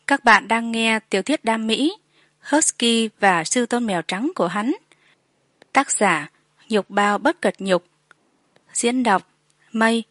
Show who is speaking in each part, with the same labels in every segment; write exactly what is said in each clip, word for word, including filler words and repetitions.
Speaker 1: Các bạn đang nghe tiểu thuyết đam mỹ Husky và sư tôn mèo trắng của hắn. Tác giả Nhục Bao Bất Cật Nhục. Diễn đọc Mây.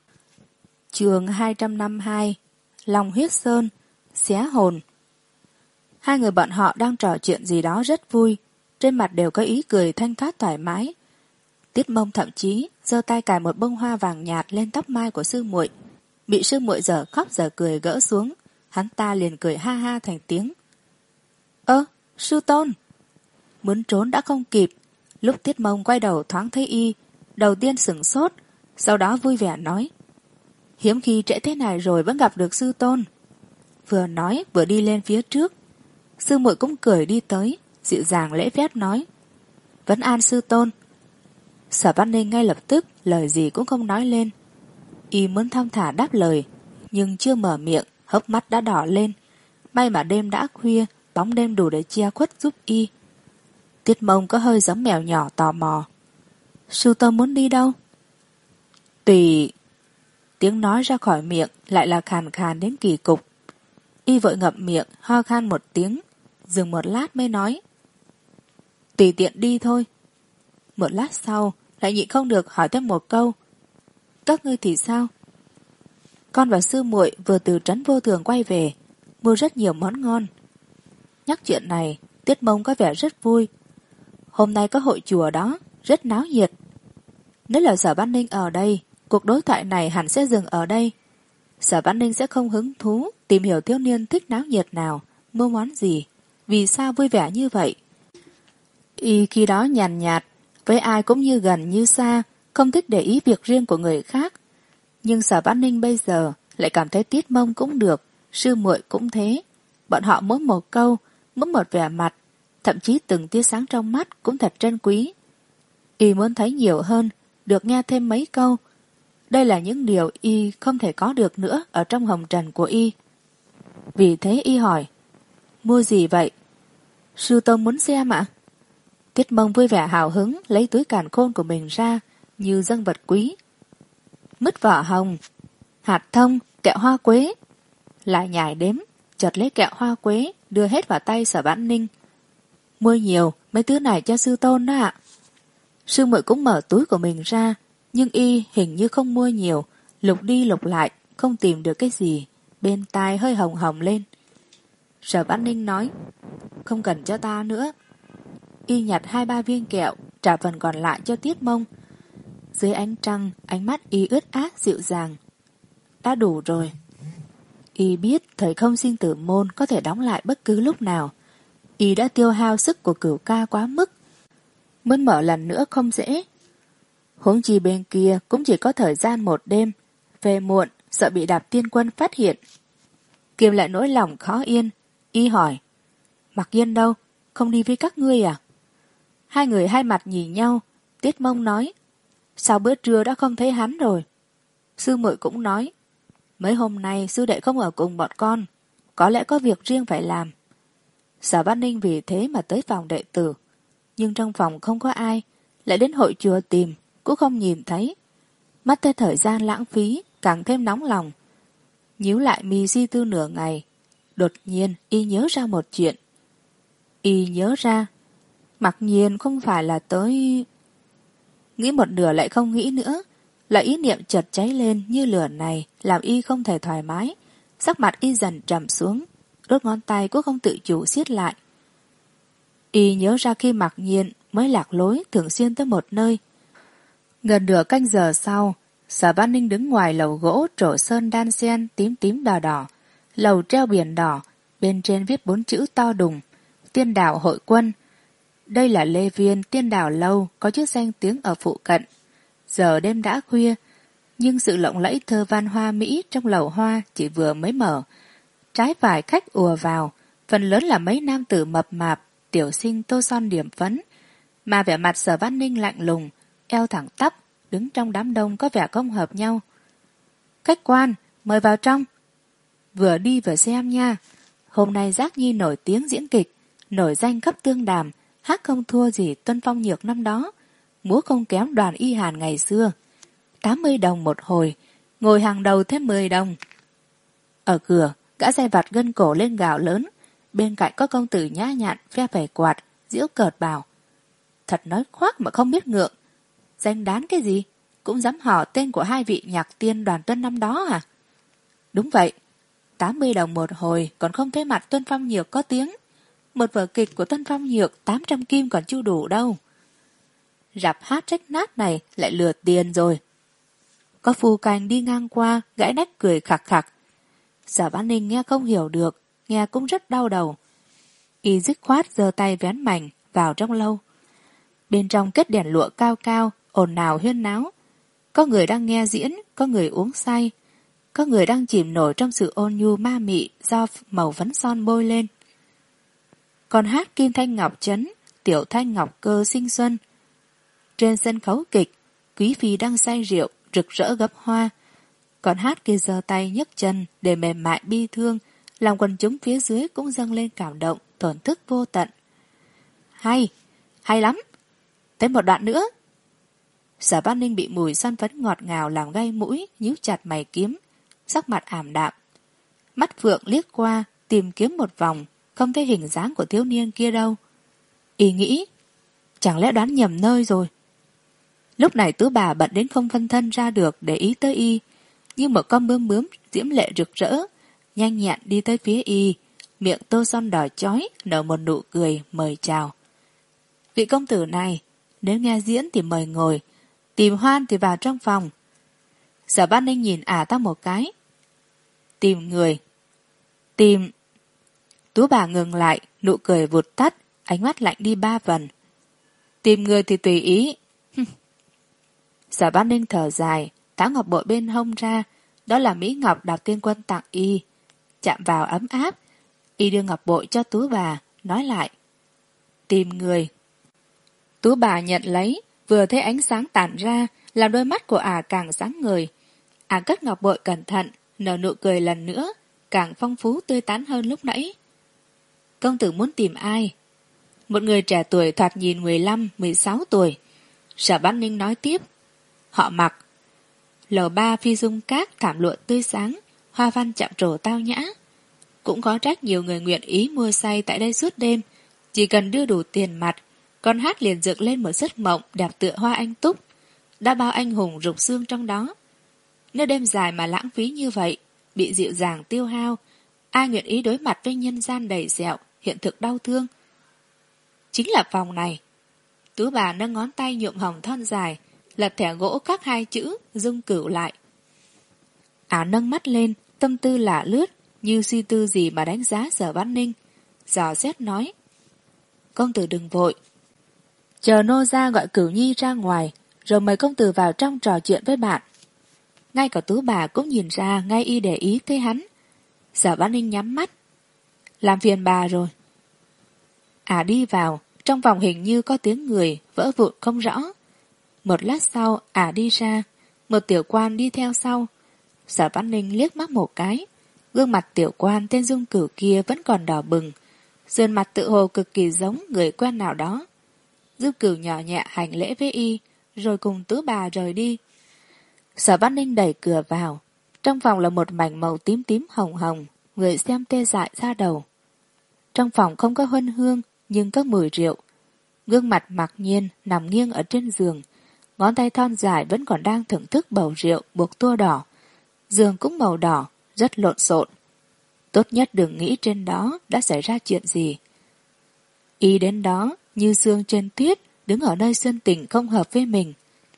Speaker 2: Chương hai trăm năm mươi hai. Lòng huyết sơn, xé hồn. Hai người bọn họ đang trò chuyện gì đó rất vui, trên mặt đều có ý cười thanh thoát thoải mái. Tiết Mông thậm chí giơ tay cài một bông hoa vàng nhạt lên tóc mai của sư muội, bị sư muội dở khóc dở cười gỡ xuống, hắn ta liền cười ha ha thành tiếng. Ơ, sư tôn! Muốn trốn đã không kịp. Lúc Tiết Mông quay đầu thoáng thấy y, đầu tiên sửng sốt, sau đó vui vẻ nói: hiếm khi trễ thế này rồi vẫn gặp được sư tôn. Vừa nói vừa đi lên phía trước. Sư muội cũng cười đi tới, dịu dàng lễ phép nói: Vấn an sư tôn. Sở Văn Ninh ngay lập tức lời gì cũng không nói lên. Y muốn thong thả đáp lời, nhưng chưa mở miệng, hốc mắt đã đỏ lên. May mà đêm đã khuya, bóng đêm đủ để che khuất giúp y. Tiết Mông có hơi giống mèo nhỏ tò mò. Sư tôn muốn đi đâu? Tùy. Tiếng nói ra khỏi miệng lại là khàn khàn đến kỳ cục. Y vội ngậm miệng, ho khan một tiếng, dừng một lát mới nói: Tùy tiện đi thôi. Một lát sau lại nhịn không được hỏi thêm một câu: Các ngươi thì sao? Con và sư muội vừa từ trấn Vô Thường quay về, mua rất nhiều món ngon. Nhắc chuyện này, Tiết Mông có vẻ rất vui. Hôm nay có hội chùa đó, rất náo nhiệt. Nếu là Sở Văn Ninh ở đây, cuộc đối thoại này hẳn sẽ dừng ở đây. Sở Văn Ninh sẽ không hứng thú tìm hiểu thiếu niên thích náo nhiệt nào, mua món gì, vì sao vui vẻ như vậy. Y khi đó nhàn nhạt, với ai cũng như gần như xa, không thích để ý việc riêng của người khác. Nhưng Sở Văn Ninh bây giờ lại cảm thấy Tiết Mông cũng được, sư muội cũng thế. Bọn họ mỗi một câu, mỗi một vẻ mặt, thậm chí từng tia sáng trong mắt cũng thật trân quý. Y muốn thấy nhiều hơn, được nghe thêm mấy câu. Đây là những điều Y không thể có được nữa ở trong hồng trần của Y. Vì thế Y hỏi: Mua gì vậy? Sư tôn muốn xem ạ? Tiết Mông vui vẻ hào hứng lấy túi càn khôn của mình ra như dâng vật quý. Mứt vỏ hồng, hạt thông, kẹo hoa quế. Lại nhảy đếm, chợt lấy kẹo hoa quế đưa hết vào tay Sở Văn Ninh. Mua nhiều mấy thứ này cho sư tôn đó ạ. Sư muội cũng mở túi của mình ra, nhưng Y hình như không mua nhiều, lục đi lục lại không tìm được cái gì, bên tai hơi hồng hồng lên. Sở Văn Ninh nói: Không cần cho ta nữa. Y nhặt hai ba viên kẹo, trả phần còn lại cho Tiết Mông. Dưới ánh trăng, ánh mắt Y ướt át dịu dàng. Đã đủ rồi. Y biết thời không sinh tử môn có thể đóng lại bất cứ lúc nào. Y đã tiêu hao sức của cửu ca quá mức, muốn mở lần nữa không dễ. Huống chi bên kia cũng chỉ có thời gian một đêm, về muộn sợ bị Đạp Tiên Quân phát hiện. Kiềm lại nỗi lòng khó yên, Y hỏi: Mặc Yên đâu? Không đi với các ngươi à? Hai người hai mặt nhìn nhau. Tiết Mông nói: Sao bữa trưa đã không thấy hắn rồi? Sư muội cũng nói: Mấy hôm nay sư đệ không ở cùng bọn con, có lẽ có việc riêng phải làm. Sở Văn Ninh vì thế mà tới phòng đệ tử, nhưng trong phòng không có ai, lại đến hội chùa tìm cũng không nhìn thấy. Mắt thấy thời gian lãng phí, càng thêm nóng lòng. Nhíu lại mi suy tư nửa ngày, đột nhiên Y nhớ ra một chuyện. Y nhớ ra Mặc nhiên không phải là tới... Nghĩ một nửa lại không nghĩ nữa, là ý niệm chợt cháy lên như lửa này làm Y không thể thoải mái. Sắc mặt Y dần trầm xuống, đốt ngón tay cũng không tự chủ siết lại. Y nhớ ra khi Mặc Nhiên mới lạc lối thường xuyên tới một nơi. Gần nửa canh giờ sau, Sở Văn Ninh đứng ngoài lầu gỗ trổ sơn đan xen tím tím đỏ đỏ, lầu treo biển đỏ, bên trên viết bốn chữ to đùng: Tiên Đảo Hội Quân. Đây là Lê Viên Tiên Đảo Lâu, có chút danh tiếng ở phụ cận. Giờ đêm đã khuya, nhưng sự lộng lẫy thơ văn hoa mỹ trong lầu hoa chỉ vừa mới mở. Trái phải khách ùa vào, phần lớn là mấy nam tử mập mạp, tiểu sinh tô son điểm phấn, mà vẻ mặt Sở Văn Ninh lạnh lùng, eo thẳng tắp, đứng trong đám đông có vẻ không hợp nhau. Khách quan, mời vào trong. Vừa đi vừa xem nha. Hôm nay Giác Nhi nổi tiếng diễn kịch, nổi danh khắp Tương Đàm, hát không thua gì Tuân Phong Nhược năm đó, múa không kém Đoàn Y Hàn ngày xưa. tám mươi đồng một hồi, ngồi hàng đầu thêm mười đồng. Ở cửa, Gã sai vặt gân cổ lên gào lớn, bên cạnh có công tử nhã nhặn phe phẩy quạt, giễu cợt bảo: Thật nói khoác mà không biết ngượng. Danh đán cái gì? Cũng dám hò tên của hai vị nhạc tiên Đoàn Tuân năm đó à? Đúng vậy, tám mươi đồng một hồi còn không thấy mặt Tuân Phong Nhược có tiếng. Một vở kịch của Tuân Phong Nhược tám trăm kim còn chưa đủ đâu. Rạp hát rách nát này lại lừa tiền rồi. Có phu canh đi ngang qua, gãy nách cười khặc khặc. Sở Văn Ninh nghe không hiểu được, nghe cũng rất đau đầu. Y dứt khoát giơ tay vén mảnh vào trong lâu. Bên trong kết đèn lụa cao cao, ồn ào huyên náo. Có người đang nghe diễn, có người uống say, có người đang chìm nổi trong sự ôn nhu ma mị do màu phấn son bôi lên. Còn hát Kim Thanh Ngọc Trấn, Tiểu Thanh Ngọc Cơ Sinh Xuân. Trên sân khấu kịch, quý phi đang say rượu, rực rỡ gấp hoa. Còn hát kia giơ tay nhấc chân để mềm mại bi thương, lòng quần chúng phía dưới cũng dâng lên cảm động, thổn thức vô tận. Hay, hay lắm. Tới một đoạn nữa. Sở Văn Ninh bị mùi son phấn ngọt ngào làm gai mũi, nhíu chặt mày kiếm, sắc mặt ảm đạm. Mắt Phượng liếc qua, tìm kiếm một vòng, không thấy hình dáng của thiếu niên kia đâu. Y nghĩ, chẳng lẽ đoán nhầm nơi rồi. Lúc này Tứ Bà bận đến không phân thân ra được để ý tới Y, như một con bướm bướm diễm lệ rực rỡ, nhanh nhẹn đi tới phía Y, miệng tô son đỏ chói, nở một nụ cười mời chào. Vị công tử này, nếu nghe diễn thì mời ngồi, tìm hoan thì vào trong phòng. Sở Văn Ninh nhìn ả ta một cái. Tìm người. Tìm. Tú Bà ngừng lại, nụ cười vụt tắt, ánh mắt lạnh đi ba phần. Tìm người thì tùy ý. Sở Văn Ninh thở dài, tháo ngọc bội bên hông ra, đó là Mỹ Ngọc Đào Tiên Quân tặng Y. Chạm vào ấm áp, Y đưa ngọc bội cho Tú Bà, nói lại. Tìm người. Tú Bà nhận lấy, vừa thấy ánh sáng tản ra, làm đôi mắt của ả càng sáng ngời. Ả cất ngọc bội cẩn thận, nở nụ cười lần nữa, càng phong phú tươi tắn hơn lúc nãy. Công tử muốn tìm ai? Một người trẻ tuổi thoạt nhìn mười lăm, mười sáu tuổi. Sở Văn Ninh nói tiếp. Họ Mặc. Lầu ba phi dung các thảm lụa tươi sáng, hoa văn chạm trổ tao nhã. Cũng có rất nhiều người nguyện ý mua say tại đây suốt đêm, chỉ cần đưa đủ tiền mặt, con hát liền dựng lên một giấc mộng đẹp tựa hoa anh túc, đã bao anh hùng rục xương trong đó. Nếu đêm dài mà lãng phí như vậy, bị dịu dàng tiêu hao, ai nguyện ý đối mặt với nhân gian đầy dẹo, hiện thực đau thương? Chính là phòng này. Tú Bà nâng ngón tay nhuộm hồng thon dài, lật thẻ gỗ khắc hai chữ Dung Cửu lại. Ả nâng mắt lên, tâm tư lả lướt, như suy tư gì mà đánh giá Sở Văn Ninh. Dò xét nói. Công tử đừng vội. Chờ nô ra gọi Cửu Nhi ra ngoài, rồi mời công tử vào trong trò chuyện với bạn. Ngay cả Tú Bà cũng nhìn ra ngay Y để ý tới hắn. Sở Văn Ninh nhắm mắt. Làm phiền bà rồi. Ả đi vào, trong phòng hình như có tiếng người vỡ vụn không rõ. Một lát sau ả đi ra, một tiểu quan đi theo sau. Sở Văn Ninh liếc mắt một cái, gương mặt tiểu quan tên Dung Cửu kia vẫn còn đỏ bừng, sườn mặt tự hồ cực kỳ giống người quen nào đó. Dung Cửu nhỏ nhẹ hành lễ với Y, rồi cùng Tứ Bà rời đi. Sở Văn Ninh đẩy cửa vào, trong phòng là một mảnh màu tím tím hồng hồng, người xem tê dại ra đầu. Trong phòng không có huân hương, nhưng có mùi rượu. Gương mặt mặc nhiên nằm nghiêng ở trên giường, ngón tay thon dài vẫn còn đang thưởng thức bầu rượu buộc tua đỏ. Giường cũng màu đỏ, rất lộn xộn. Tốt nhất đừng nghĩ trên đó đã xảy ra chuyện gì. Y đến đó như sương trên tuyết, đứng ở nơi xuân tình không hợp với mình.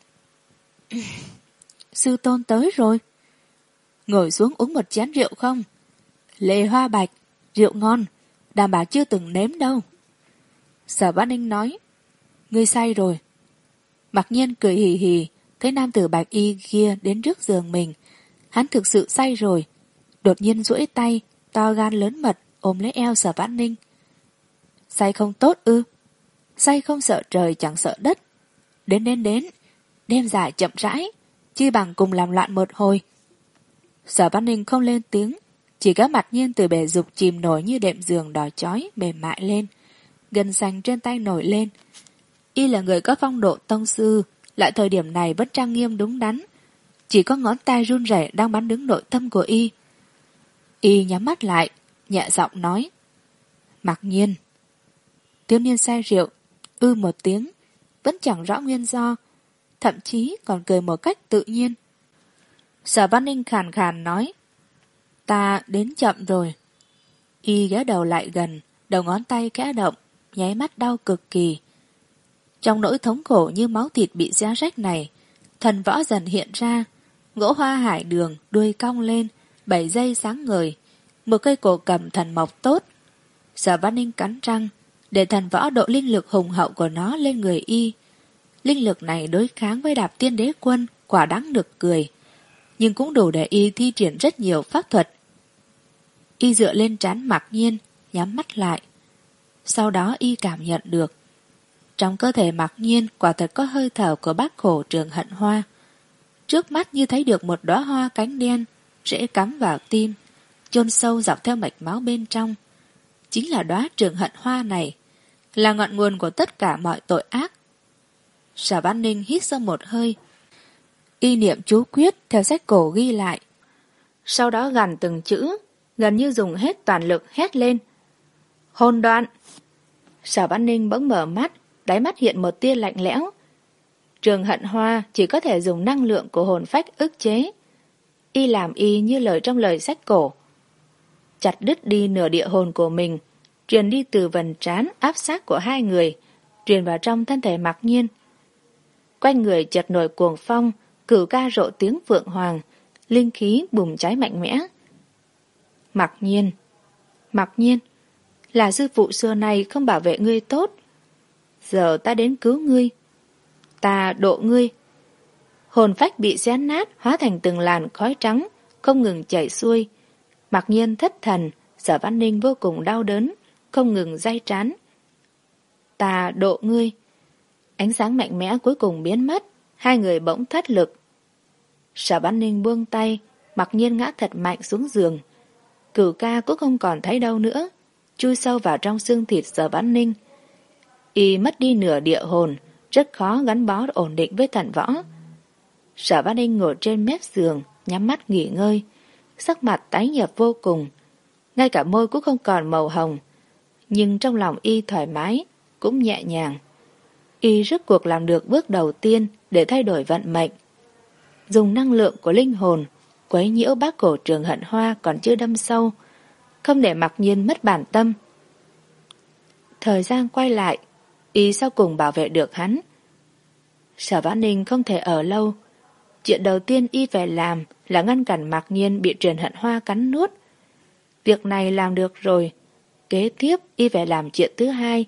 Speaker 2: Sư tôn tới rồi. Ngồi xuống uống một chén rượu không? Lệ Hoa Bạch, rượu ngon, đảm bảo chưa từng nếm đâu. Sở Văn Ninh nói. Ngươi say rồi. Mặc nhiên cười hì hì, thấy nam tử bạch y kia đến trước giường mình. Hắn thực sự say rồi. Đột nhiên duỗi tay, to gan lớn mật, ôm lấy eo Sở Văn Ninh. Say không tốt ư? Say không sợ trời chẳng sợ đất. Đến đến đến, đêm dài chậm rãi, chi bằng cùng làm loạn một hồi. Sở Văn Ninh không lên tiếng, chỉ có Mặc nhiên từ bề dục chìm nổi như đệm giường đỏ chói mềm mại lên, gân xanh trên tay nổi lên. Y là người có phong độ tông sư, lại thời điểm này vẫn trang nghiêm đúng đắn, chỉ có ngón tay run rẩy đang bắn đứng nội tâm của Y. Y nhắm mắt lại, nhẹ giọng nói. Mặc nhiên. Thiếu niên say rượu, ư một tiếng, vẫn chẳng rõ nguyên do, thậm chí còn cười một cách tự nhiên. Sở Văn Ninh khàn khàn nói. Ta đến chậm rồi. Y ghé đầu lại gần, đầu ngón tay khẽ động, nháy mắt đau cực kỳ. Trong nỗi thống khổ như máu thịt bị xé rách này, thần võ dần hiện ra, gỗ hoa hải đường đuôi cong lên, bảy dây sáng ngời, một cây cổ cầm thần mộc tốt. Sở Văn Ninh cắn răng, để thần võ độ linh lực hùng hậu của nó lên người Y. Linh lực này đối kháng với đạp tiên đế quân quả đáng nực cười, nhưng cũng đủ để Y thi triển rất nhiều pháp thuật. Y dựa lên trán Mặc Nhiên, nhắm mắt lại. Sau đó Y cảm nhận được trong cơ thể Mặc Nhiên quả thật có hơi thở của bác khổ Trường Hận Hoa. Trước mắt như thấy được một đóa hoa cánh đen, rễ cắm vào tim, chôn sâu dọc theo mạch máu bên trong. Chính là đóa Trường Hận Hoa này, là ngọn nguồn của tất cả mọi tội ác. Sở Văn Ninh hít sâu một hơi, y niệm chú quyết theo sách cổ ghi lại. Sau đó gằn từng chữ, gần như dùng hết toàn lực hét lên. Hồn đoạn! Sở Văn Ninh bỗng mở mắt, đáy mắt hiện một tia lạnh lẽo. Trường Hận Hoa chỉ có thể dùng năng lượng của hồn phách ức chế. Y làm y như lời trong lời sách cổ. Chặt đứt đi nửa địa hồn của mình, truyền đi từ vần trán áp sát của hai người, truyền vào trong thân thể Mặc Nhiên. Quanh người chợt nổi cuồng phong, cửu ca rộ tiếng vượng hoàng, linh khí bùng cháy mạnh mẽ. Mặc Nhiên, Mặc Nhiên, là sư phụ xưa nay không bảo vệ ngươi tốt. Giờ ta đến cứu ngươi, ta độ ngươi. Hồn phách bị xé nát, hóa thành từng làn khói trắng, không ngừng chảy xuôi. Mặc Nhiên thất thần, Sở Văn Ninh vô cùng đau đớn, không ngừng day trán. Ta độ ngươi. Ánh sáng mạnh mẽ cuối cùng biến mất, hai người bỗng thất lực. Sở Văn Ninh buông tay, Mặc Nhiên ngã thật mạnh xuống giường. Cửu ca cũng không còn thấy đâu nữa, chui sâu vào trong xương thịt Sở Văn Ninh. Y mất đi nửa địa hồn, rất khó gắn bó ổn định với thần võ. Sở Văn Ninh ngồi trên mép giường, nhắm mắt nghỉ ngơi, sắc mặt tái nhợt vô cùng, ngay cả môi cũng không còn màu hồng, nhưng trong lòng Y thoải mái, cũng nhẹ nhàng. Y rốt cuộc làm được bước đầu tiên để thay đổi vận mệnh. Dùng năng lượng của linh hồn quấy nhiễu bác cổ Trường Hận Hoa còn chưa đâm sâu, không để Mặc Nhiên mất bản tâm. Thời gian quay lại, Y sau cùng bảo vệ được hắn. Sở Vãn Ninh không thể ở lâu. Chuyện đầu tiên Y phải làm là ngăn cản Mặc Nhiên bị Trường Hận Hoa cắn nuốt. Việc này làm được rồi, kế tiếp Y phải làm chuyện thứ hai.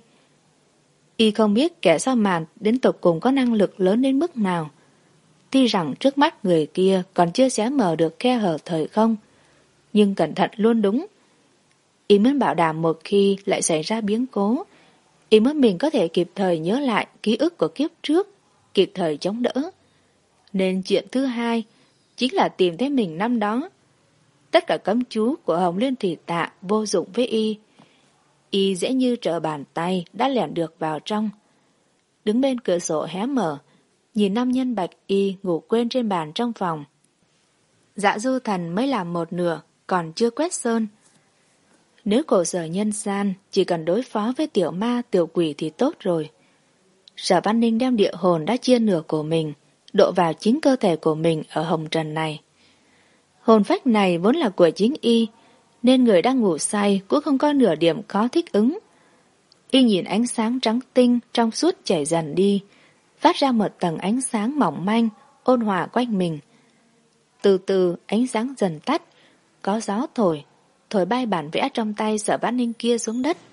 Speaker 2: Y không biết kẻ sau màn đến tột cùng có năng lực lớn đến mức nào. Tuy rằng trước mắt người kia còn chưa xé mở được khe hở thời không, nhưng cẩn thận luôn đúng. Y muốn bảo đảm một khi lại xảy ra biến cố, Y muốn mình có thể kịp thời nhớ lại ký ức của kiếp trước, kịp thời chống đỡ. Nên chuyện thứ hai chính là tìm thấy mình năm đó. Tất cả cấm chú của Hồng Liên Thủy Tạ vô dụng với Y. Y dễ như trở bàn tay đã lẻn được vào trong. Đứng bên cửa sổ hé mở, nhìn nam nhân bạch y ngủ quên trên bàn trong phòng. Dạ Du Thần mới làm một nửa, còn chưa quét sơn. Nếu cổ sở nhân gian chỉ cần đối phó với tiểu ma tiểu quỷ thì tốt rồi. Sở Văn Ninh đem địa hồn đã chia nửa của mình độ vào chính cơ thể của mình ở hồng trần này. Hồn phách này vốn là của chính Y, nên người đang ngủ say cũng không có nửa điểm khó thích ứng. Y nhìn ánh sáng trắng tinh trong suốt chảy dần đi, phát ra một tầng ánh sáng mỏng manh, ôn hòa quanh mình. Từ từ ánh sáng dần tắt, có gió thổi, thổi bay bản vẽ trong tay Sở Vãn Ninh kia xuống đất.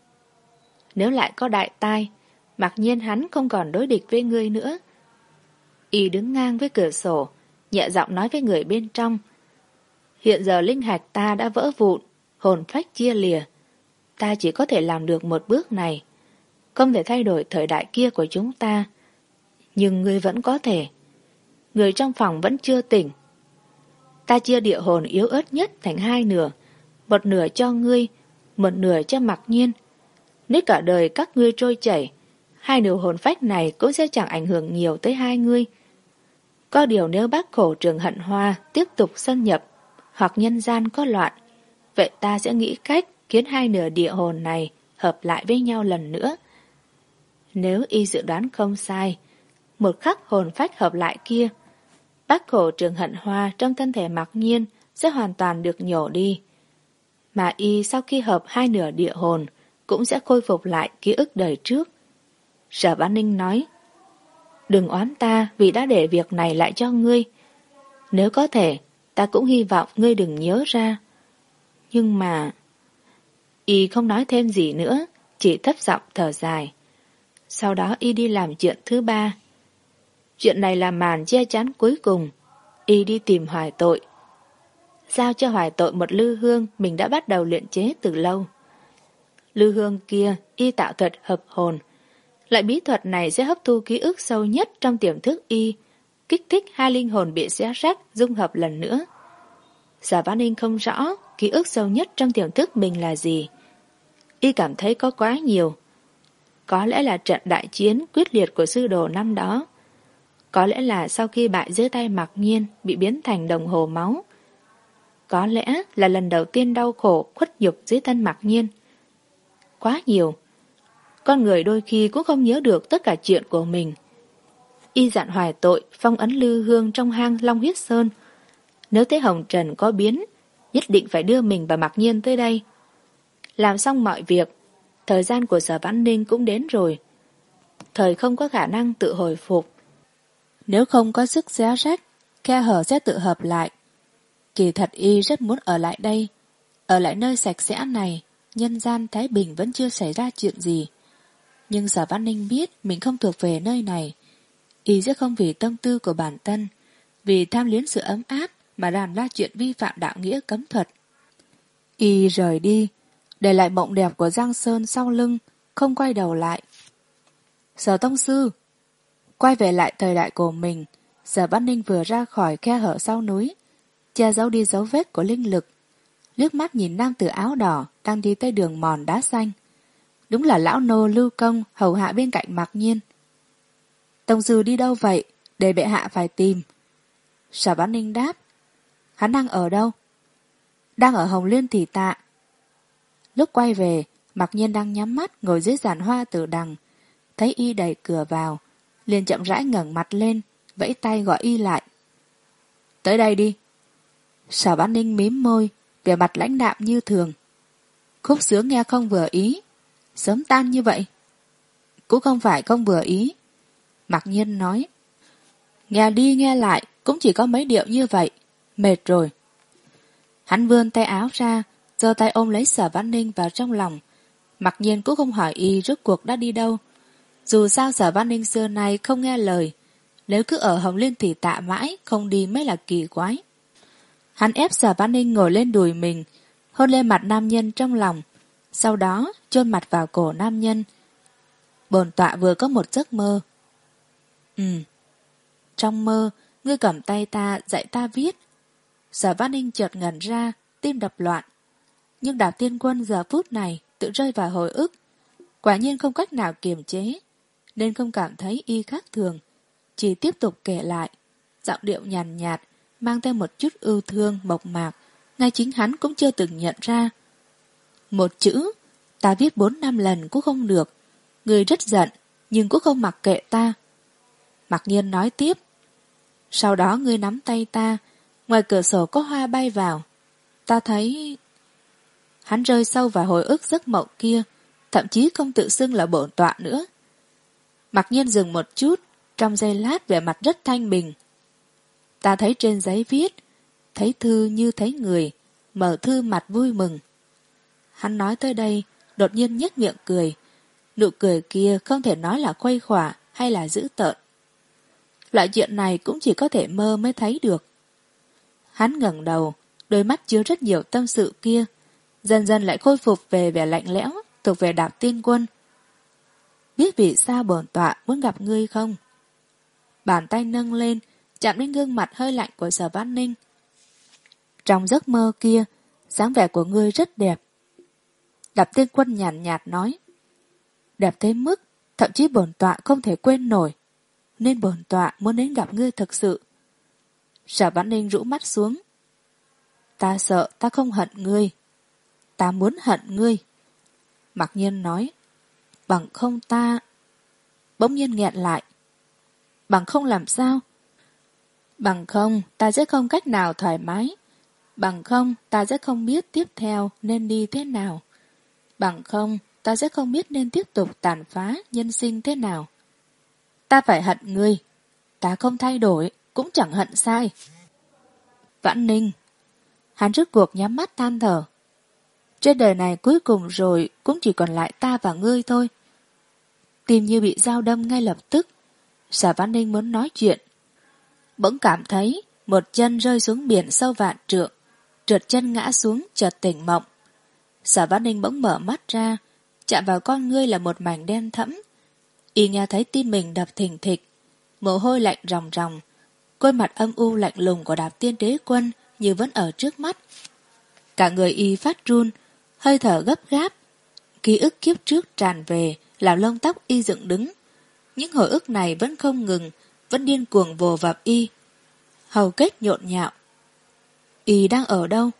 Speaker 2: Nếu lại có đại tai, mặc nhiên hắn không còn đối địch với ngươi nữa. Y đứng ngang với cửa sổ, nhẹ giọng nói với người bên trong. Hiện giờ linh hạch ta đã vỡ vụn, hồn phách chia lìa. Ta chỉ có thể làm được một bước này, không thể thay đổi thời đại kia của chúng ta. Nhưng ngươi vẫn có thể. Người trong phòng vẫn chưa tỉnh. Ta chia địa hồn yếu ớt nhất thành hai nửa, một nửa cho ngươi, một nửa cho Mặc Nhiên. Nếu cả đời các ngươi trôi chảy, hai nửa hồn phách này cũng sẽ chẳng ảnh hưởng nhiều tới hai ngươi. Có điều nếu bác khổ Trường Hận Hoa tiếp tục xâm nhập, hoặc nhân gian có loạn, vậy ta sẽ nghĩ cách khiến hai nửa địa hồn này hợp lại với nhau lần nữa. Nếu y dự đoán không sai, một khắc hồn phách hợp lại kia, bác khổ trường hận hoa trong thân thể Mạc Nhiên sẽ hoàn toàn được nhổ đi. Mà y sau khi hợp hai nửa địa hồn cũng sẽ khôi phục lại ký ức đời trước. Sở Vãn Ninh nói, đừng oán ta vì đã để việc này lại cho ngươi. Nếu có thể, ta cũng hy vọng ngươi đừng nhớ ra. Nhưng mà... Y không nói thêm gì nữa, chỉ thấp giọng thở dài. Sau đó y đi làm chuyện thứ ba. Chuyện này là màn che chắn cuối cùng. Y đi tìm Hoài Tội. Giao cho Hoài Tội một lư hương mình đã bắt đầu luyện chế từ lâu. Lư hương kia y tạo thuật hợp hồn. Lại bí thuật này sẽ hấp thu ký ức sâu nhất trong tiềm thức y, kích thích hai linh hồn bị xé rách dung hợp lần nữa. Sở Vãn Ninh không rõ ký ức sâu nhất trong tiềm thức mình là gì. Y cảm thấy có quá nhiều. Có lẽ là trận đại chiến quyết liệt của sư đồ năm đó. Có lẽ là sau khi bại dưới tay Mạc Nhiên bị biến thành đồng hồ máu. Có lẽ là lần đầu tiên đau khổ khuất nhục dưới thân Mạc Nhiên. Quá nhiều. Con người đôi khi cũng không nhớ được tất cả chuyện của mình. Y dặn Hoài Tội phong ấn lư hương trong hang Long Huyết Sơn. Nếu thấy hồng trần có biến, nhất định phải đưa mình và Mạc Nhiên tới đây. Làm xong mọi việc, thời gian của Sở Vãn Ninh cũng đến rồi. Thời không có khả năng tự hồi phục. Nếu không có sức xé rách, khe hở sẽ tự hợp lại. Kỳ thật y rất muốn ở lại đây, ở lại nơi sạch sẽ này, nhân gian thái bình vẫn chưa xảy ra chuyện gì. Nhưng Sở Vãn Ninh biết mình không thuộc về nơi này. Y sẽ không vì tâm tư của bản thân, vì tham luyến sự ấm áp mà làm ra chuyện vi phạm đạo nghĩa cấm thuật. Y rời đi, để lại mộng đẹp của Giang Sơn sau lưng, không quay đầu lại. Sở tông sư, quay về lại thời đại của mình, Sở Vãn Ninh vừa ra khỏi khe hở sau núi, che giấu đi dấu vết của linh lực, liếc mắt nhìn nam tử áo đỏ đang đi tới đường mòn đá xanh. Đúng là lão nô Lưu Công hầu hạ bên cạnh Mạc Nhiên. Tông sư đi đâu vậy? Để bệ hạ phải tìm. Sở Vãn Ninh đáp. Hắn đang ở đâu? Đang ở Hồng Liên Thị Tạ. Lúc quay về, Mạc Nhiên đang nhắm mắt ngồi dưới giàn hoa tử đằng. Thấy y đẩy cửa vào, liền chậm rãi ngẩng mặt lên, vẫy tay gọi y lại. Tới đây đi. Sở Vãn Ninh mím môi, vẻ mặt lãnh đạm như thường. Khúc sướng nghe không vừa ý. Sớm tan như vậy. Cũng không phải không vừa ý. Mạc Nhiên nói. Nghe đi nghe lại cũng chỉ có mấy điệu như vậy. Mệt rồi. Hắn vươn tay áo ra, giơ tay ôm lấy Sở Vãn Ninh vào trong lòng. Mạc Nhiên cũng không hỏi y rốt cuộc đã đi đâu. Dù sao Sở Vãn Ninh xưa nay không nghe lời. Nếu cứ ở Hồng Liên Thị Tạ mãi, không đi mới là kỳ quái. Hắn ép Sở Vãn Ninh ngồi lên đùi mình, hôn lên mặt nam nhân trong lòng. Sau đó chôn mặt vào cổ nam nhân. Bổn tọa vừa có một giấc mơ. Ừ. Trong mơ, ngươi cầm tay ta dạy ta viết. Sở Vãn Ninh chợt ngẩn ra, tim đập loạn. Nhưng Đạp Tiên Quân giờ phút này tự rơi vào hồi ức. Quả nhiên không cách nào kiềm chế, nên không cảm thấy y khác thường. Chỉ tiếp tục kể lại, giọng điệu nhàn nhạt, mang theo một chút ưu thương mộc mạc, ngay chính hắn cũng chưa từng nhận ra. Một chữ, ta viết bốn năm lần cũng không được. Ngươi rất giận, nhưng cũng không mặc kệ ta. Mạc Nhiên nói tiếp. Sau đó ngươi nắm tay ta, ngoài cửa sổ có hoa bay vào. Ta thấy... Hắn rơi sâu vào hồi ức giấc mộng kia, thậm chí không tự xưng là bổn tọa nữa. Mạc Nhiên dừng một chút, trong giây lát vẻ mặt rất thanh bình. Ta thấy trên giấy viết, thấy thư như thấy người, mở thư mặt vui mừng. Hắn nói tới đây, đột nhiên nhếch miệng cười. Nụ cười kia không thể nói là khuây khỏa hay là dữ tợn. Loại chuyện này cũng chỉ có thể mơ mới thấy được. Hắn ngẩng đầu, đôi mắt chứa rất nhiều tâm sự kia, dần dần lại khôi phục về vẻ lạnh lẽo, thuộc về Đạp Tiên Quân. Biết vì sao bổn tọa muốn gặp ngươi không? Bàn tay nâng lên, chạm đến gương mặt hơi lạnh của Sở Vãn Ninh. Trong giấc mơ kia, dáng vẻ của ngươi rất đẹp. Đạp Tiên Quân nhàn nhạt, nhạt nói. Đẹp tới mức, thậm chí bổn tọa không thể quên nổi. Nên bổn tọa muốn đến gặp ngươi thực sự. Sở Vãn Ninh rũ mắt xuống. Ta sợ ta không hận ngươi. ta muốn hận ngươi. Mặc Nhiên nói, bằng không ta... Bỗng nhiên nghẹn lại. Bằng không làm sao? Bằng không ta sẽ không cách nào thoải mái. Bằng không ta sẽ không biết tiếp theo nên đi thế nào. Bằng không ta sẽ không biết nên tiếp tục tàn phá nhân sinh thế nào. Ta phải hận ngươi. Ta không thay đổi, cũng chẳng hận sai. Vãn Ninh. Hắn rốt cuộc nhắm mắt than thở. Trên đời này cuối cùng rồi cũng chỉ còn lại ta và ngươi thôi. Tim như bị dao đâm ngay lập tức. Sở Vãn Ninh muốn nói chuyện. Bỗng cảm thấy một chân rơi xuống biển sâu vạn trượng, trượt chân ngã xuống chợt tỉnh mộng. Sở Vãn Ninh bỗng mở mắt ra, chạm vào con ngươi là một mảnh đen thẫm. Y nghe thấy tim mình đập thình thịch, mồ hôi lạnh ròng ròng, khuôn mặt âm u lạnh lùng của Đạp Tiên Đế Quân như vẫn ở trước mắt. Cả người Y phát run, hơi thở gấp gáp, ký ức kiếp trước tràn về, làm lông tóc Y dựng đứng. Những hồi ức này vẫn không ngừng, vẫn điên cuồng vồ vập Y. Hầu kết nhộn nhạo. Y đang ở đâu?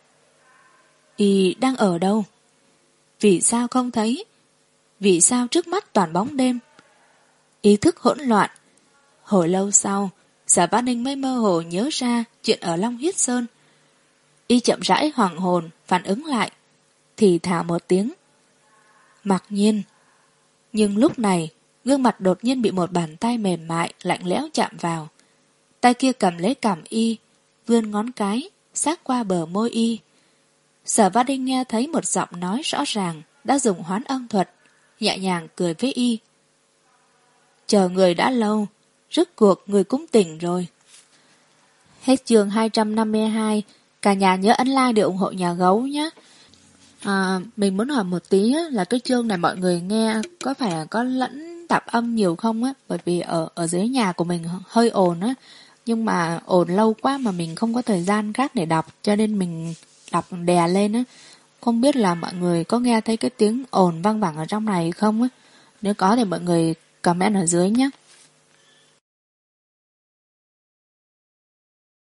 Speaker 2: Y đang ở đâu? Vì sao không thấy? Vì sao trước mắt toàn bóng đêm? Ý thức hỗn loạn. Hồi lâu sau, Sở Vãn Ninh mới mơ hồ nhớ ra chuyện ở Long Huyết Sơn. Y chậm rãi hoàng hồn, phản ứng lại, thì thả một tiếng. Mặc Nhiên. Nhưng lúc này, gương mặt đột nhiên bị một bàn tay mềm mại, lạnh lẽo chạm vào. Tay kia cầm lấy cằm Y, vươn ngón cái, sát qua bờ môi Y. Sở Vãn Ninh nghe thấy một giọng nói rõ ràng, đã dùng hoán âm thuật, nhẹ nhàng cười với Y. Chờ người đã lâu, rốt cuộc người cũng tỉnh rồi. Hết chương hai trăm năm mươi hai, cả nhà nhớ ấn like để ủng hộ nhà gấu nhé. À, mình muốn hỏi một tí á, là cái chương này mọi người nghe có phải có lẫn tạp âm nhiều không á? Bởi vì ở ở dưới nhà của mình hơi ồn á, nhưng mà ồn lâu quá mà mình không có thời gian khác để đọc, cho nên mình đọc đè lên á. Không biết là mọi người có nghe thấy cái tiếng ồn văng vẳng ở trong này không á? Nếu có thì mọi người comment ở dưới nhé.